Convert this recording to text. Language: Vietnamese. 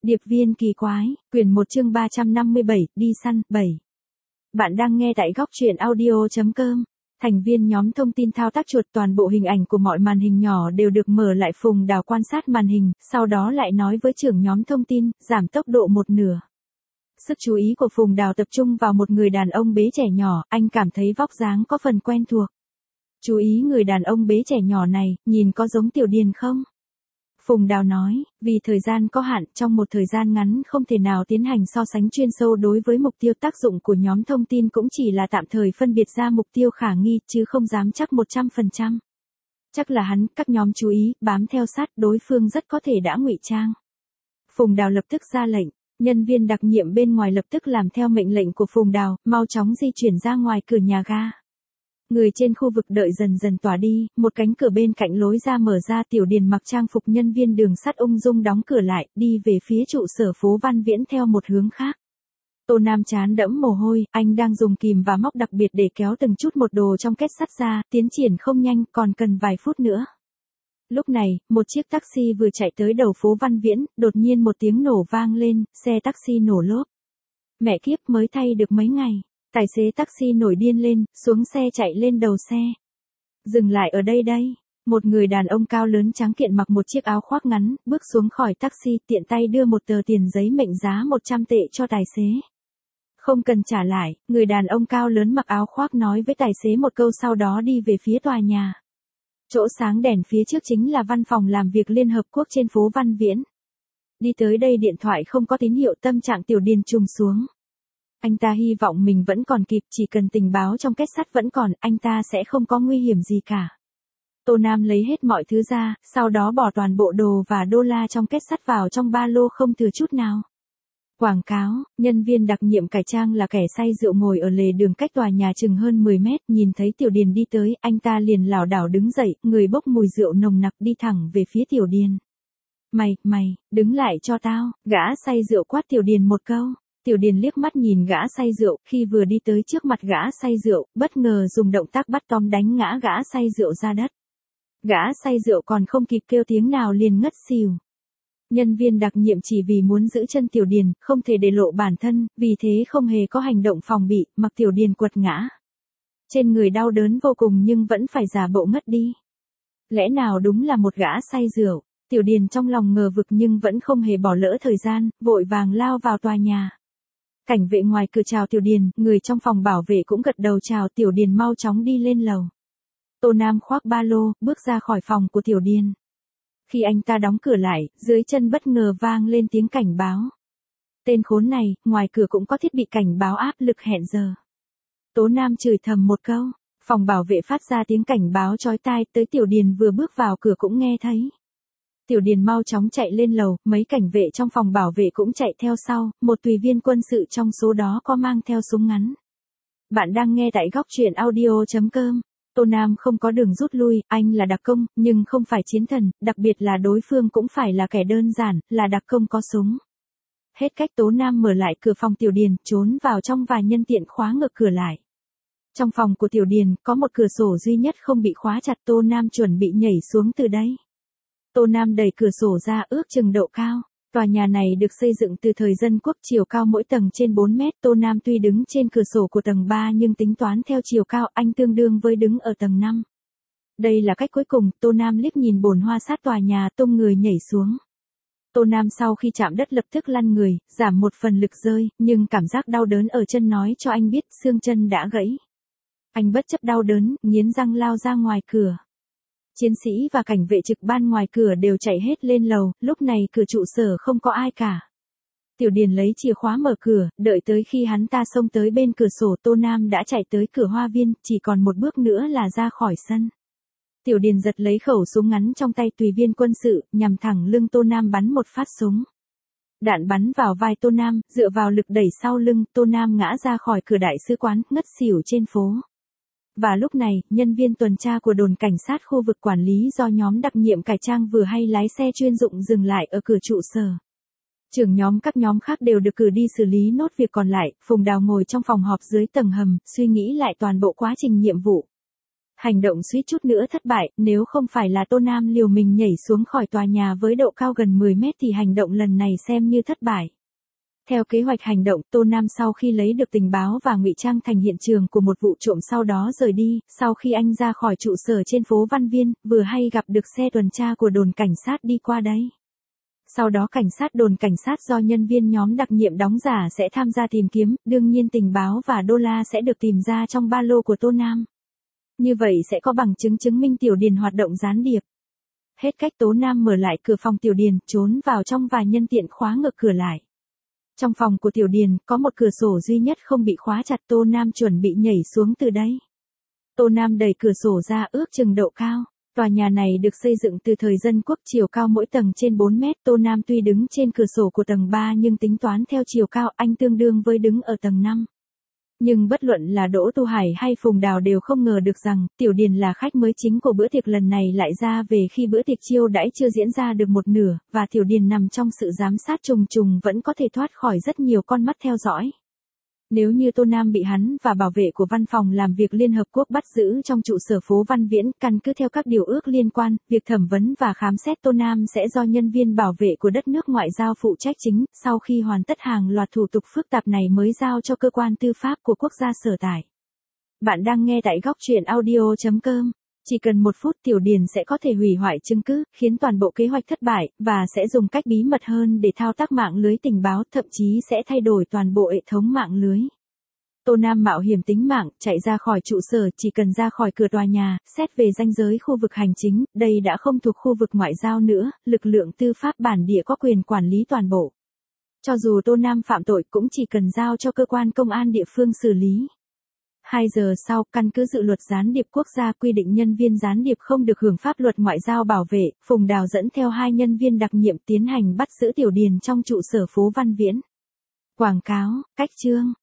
Điệp viên kỳ quái, quyển 1 chương 357, đi săn, 7. Bạn đang nghe tại góc truyện audio.com. Thành viên nhóm thông tin thao tác chuột, toàn bộ hình ảnh của mọi màn hình nhỏ đều được mở lại. Phùng Đào quan sát màn hình, sau đó lại nói với trưởng nhóm thông tin, giảm tốc độ một nửa. Sức chú ý của Phùng Đào tập trung vào một người đàn ông bế trẻ nhỏ, anh cảm thấy vóc dáng có phần quen thuộc. Chú ý người đàn ông bế trẻ nhỏ này, nhìn có giống Tiểu Điền không? Phùng Đào nói, vì thời gian có hạn, trong một thời gian ngắn không thể nào tiến hành so sánh chuyên sâu đối với mục tiêu. Tác dụng của nhóm thông tin cũng chỉ là tạm thời phân biệt ra mục tiêu khả nghi, chứ không dám chắc 100%. Chắc là hắn, các nhóm chú ý, bám theo sát, đối phương rất có thể đã ngụy trang. Phùng Đào lập tức ra lệnh, nhân viên đặc nhiệm bên ngoài lập tức làm theo mệnh lệnh của Phùng Đào, mau chóng di chuyển ra ngoài cửa nhà ga. Người trên khu vực đợi dần dần tỏa đi, một cánh cửa bên cạnh lối ra mở ra. Tiểu Điền mặc trang phục nhân viên đường sắt ung dung đóng cửa lại, đi về phía trụ sở phố Văn Viễn theo một hướng khác. Tô Nam trán đẫm mồ hôi, anh đang dùng kìm và móc đặc biệt để kéo từng chút một đồ trong két sắt ra, tiến triển không nhanh, còn cần vài phút nữa. Lúc này, một chiếc taxi vừa chạy tới đầu phố Văn Viễn, đột nhiên một tiếng nổ vang lên, xe taxi nổ lốp. Mẹ kiếp, mới thay được mấy ngày. Tài xế taxi nổi điên lên, xuống xe chạy lên đầu xe. Dừng lại ở đây đây. Một người đàn ông cao lớn trắng kiện mặc một chiếc áo khoác ngắn, bước xuống khỏi taxi, tiện tay đưa một tờ tiền giấy mệnh giá 100 tệ cho tài xế. Không cần trả lại, người đàn ông cao lớn mặc áo khoác nói với tài xế một câu, sau đó đi về phía tòa nhà. Chỗ sáng đèn phía trước chính là văn phòng làm việc Liên Hợp Quốc trên phố Văn Viễn. Đi tới đây điện thoại không có tín hiệu, tâm trạng Tiểu Điền trùng xuống. Anh ta hy vọng mình vẫn còn kịp, chỉ cần tình báo trong két sắt vẫn còn, anh ta sẽ không có nguy hiểm gì cả. Tô Nam lấy hết mọi thứ ra, sau đó bỏ toàn bộ đồ và đô la trong két sắt vào trong ba lô không thừa chút nào. Quảng cáo, nhân viên đặc nhiệm cải trang là kẻ say rượu ngồi ở lề đường cách tòa nhà chừng hơn 10 mét, nhìn thấy Tiểu Điền đi tới, anh ta liền lảo đảo đứng dậy, người bốc mùi rượu nồng nặc đi thẳng về phía Tiểu Điền. Mày, đứng lại cho tao, gã say rượu quát Tiểu Điền một câu. Tiểu Điền liếc mắt nhìn gã say rượu, khi vừa đi tới trước mặt gã say rượu, bất ngờ dùng động tác bắt tóm đánh ngã gã say rượu ra đất. Gã say rượu còn không kịp kêu tiếng nào liền ngất xỉu. Nhân viên đặc nhiệm chỉ vì muốn giữ chân Tiểu Điền, không thể để lộ bản thân, vì thế không hề có hành động phòng bị, mặc Tiểu Điền quật ngã. Trên người đau đớn vô cùng nhưng vẫn phải giả bộ ngất đi. Lẽ nào đúng là một gã say rượu? Tiểu Điền trong lòng ngờ vực nhưng vẫn không hề bỏ lỡ thời gian, vội vàng lao vào tòa nhà. Cảnh vệ ngoài cửa chào Tiểu Điền, người trong phòng bảo vệ cũng gật đầu chào. Tiểu Điền mau chóng đi lên lầu. Tô Nam khoác ba lô, bước ra khỏi phòng của Tiểu Điền. Khi anh ta đóng cửa lại, dưới chân bất ngờ vang lên tiếng cảnh báo. Tên khốn này, ngoài cửa cũng có thiết bị cảnh báo áp lực hẹn giờ. Tố Nam chửi thầm một câu, phòng bảo vệ phát ra tiếng cảnh báo chói tai, tới Tiểu Điền vừa bước vào cửa cũng nghe thấy. Tiểu Điền mau chóng chạy lên lầu, mấy cảnh vệ trong phòng bảo vệ cũng chạy theo sau, một tùy viên quân sự trong số đó có mang theo súng ngắn. Bạn đang nghe tại góc truyện audio.com. Tô Nam không có đường rút lui, anh là đặc công, nhưng không phải chiến thần, đặc biệt là đối phương cũng phải là kẻ đơn giản, là đặc công có súng. Hết cách, Tố Nam mở lại cửa phòng Tiểu Điền, trốn vào trong và nhân tiện khóa ngược cửa lại. Trong phòng của Tiểu Điền, có một cửa sổ duy nhất không bị khóa chặt. Tô Nam chuẩn bị nhảy xuống từ đây. Tô Nam đẩy cửa sổ ra, ước chừng độ cao. Tòa nhà này được xây dựng từ thời Dân Quốc, chiều cao mỗi tầng trên 4 mét. Tô Nam tuy đứng trên cửa sổ của tầng 3 nhưng tính toán theo chiều cao, anh tương đương với đứng ở tầng 5. Đây là cách cuối cùng. Tô Nam liếc nhìn bồn hoa sát tòa nhà, tung người nhảy xuống. Tô Nam sau khi chạm đất lập tức lăn người, giảm một phần lực rơi, nhưng cảm giác đau đớn ở chân nói cho anh biết xương chân đã gãy. Anh bất chấp đau đớn, nghiến răng lao ra ngoài cửa. Chiến sĩ và cảnh vệ trực ban ngoài cửa đều chạy hết lên lầu, lúc này cửa trụ sở không có ai cả. Tiểu Điền lấy chìa khóa mở cửa, đợi tới khi hắn ta xông tới bên cửa sổ, Tô Nam đã chạy tới cửa hoa viên, chỉ còn một bước nữa là ra khỏi sân. Tiểu Điền giật lấy khẩu súng ngắn trong tay tùy viên quân sự, nhằm thẳng lưng Tô Nam bắn một phát súng. Đạn bắn vào vai Tô Nam, dựa vào lực đẩy sau lưng, Tô Nam ngã ra khỏi cửa đại sứ quán, ngất xỉu trên phố. Và lúc này, nhân viên tuần tra của đồn cảnh sát khu vực quản lý do nhóm đặc nhiệm cải trang vừa hay lái xe chuyên dụng dừng lại ở cửa trụ sở. Trưởng nhóm các nhóm khác đều được cử đi xử lý nốt việc còn lại. Phùng Đào ngồi trong phòng họp dưới tầng hầm, suy nghĩ lại toàn bộ quá trình nhiệm vụ. Hành động suýt chút nữa thất bại, nếu không phải là Tô Nam liều mình nhảy xuống khỏi tòa nhà với độ cao gần 10 mét thì hành động lần này xem như thất bại. Theo kế hoạch hành động, Tô Nam sau khi lấy được tình báo và ngụy trang thành hiện trường của một vụ trộm sau đó rời đi, sau khi anh ra khỏi trụ sở trên phố Văn Viên, vừa hay gặp được xe tuần tra của đồn cảnh sát đi qua đấy. Sau đó đồn cảnh sát do nhân viên nhóm đặc nhiệm đóng giả sẽ tham gia tìm kiếm, đương nhiên tình báo và đô la sẽ được tìm ra trong ba lô của Tô Nam. Như vậy sẽ có bằng chứng chứng minh Tiểu Điền hoạt động gián điệp. Hết cách Tô Nam mở lại cửa phòng Tiểu Điền, trốn vào trong và nhân tiện khóa ngược cửa lại. Trong phòng của Tiểu Điền, có một cửa sổ duy nhất không bị khóa chặt, Tô Nam chuẩn bị nhảy xuống từ đấy. Tô Nam đẩy cửa sổ ra ước chừng độ cao. Tòa nhà này được xây dựng từ thời Dân Quốc, chiều cao mỗi tầng trên 4 mét. Tô Nam tuy đứng trên cửa sổ của tầng 3 nhưng tính toán theo chiều cao anh tương đương với đứng ở tầng 5. Nhưng bất luận là Đỗ Tu Hải hay Phùng Đào đều không ngờ được rằng, Tiểu Điền là khách mới chính của bữa tiệc lần này lại ra về khi bữa tiệc chiêu đãi chưa diễn ra được một nửa, và Tiểu Điền nằm trong sự giám sát trùng trùng vẫn có thể thoát khỏi rất nhiều con mắt theo dõi. Nếu như Tô Nam bị hắn và bảo vệ của Văn phòng làm việc Liên Hợp Quốc bắt giữ trong trụ sở phố Văn Viễn, căn cứ theo các điều ước liên quan, việc thẩm vấn và khám xét Tô Nam sẽ do nhân viên bảo vệ của đất nước ngoại giao phụ trách chính, sau khi hoàn tất hàng loạt thủ tục phức tạp này mới giao cho cơ quan tư pháp của quốc gia sở tại. Bạn đang nghe tại góc truyện audio.com. Chỉ cần 1 phút Tiểu Điền sẽ có thể hủy hoại chứng cứ, khiến toàn bộ kế hoạch thất bại, và sẽ dùng cách bí mật hơn để thao tác mạng lưới tình báo, thậm chí sẽ thay đổi toàn bộ hệ thống mạng lưới. Tô Nam mạo hiểm tính mạng, chạy ra khỏi trụ sở, chỉ cần ra khỏi cửa tòa nhà, xét về ranh giới khu vực hành chính, đây đã không thuộc khu vực ngoại giao nữa, lực lượng tư pháp bản địa có quyền quản lý toàn bộ. Cho dù Tô Nam phạm tội cũng chỉ cần giao cho cơ quan công an địa phương xử lý. 2 giờ sau, căn cứ dự luật gián điệp quốc gia quy định nhân viên gián điệp không được hưởng pháp luật ngoại giao bảo vệ, Phùng Đào dẫn theo 2 nhân viên đặc nhiệm tiến hành bắt giữ Tiểu Điền trong trụ sở phố Văn Viễn. Quảng cáo, cách chương.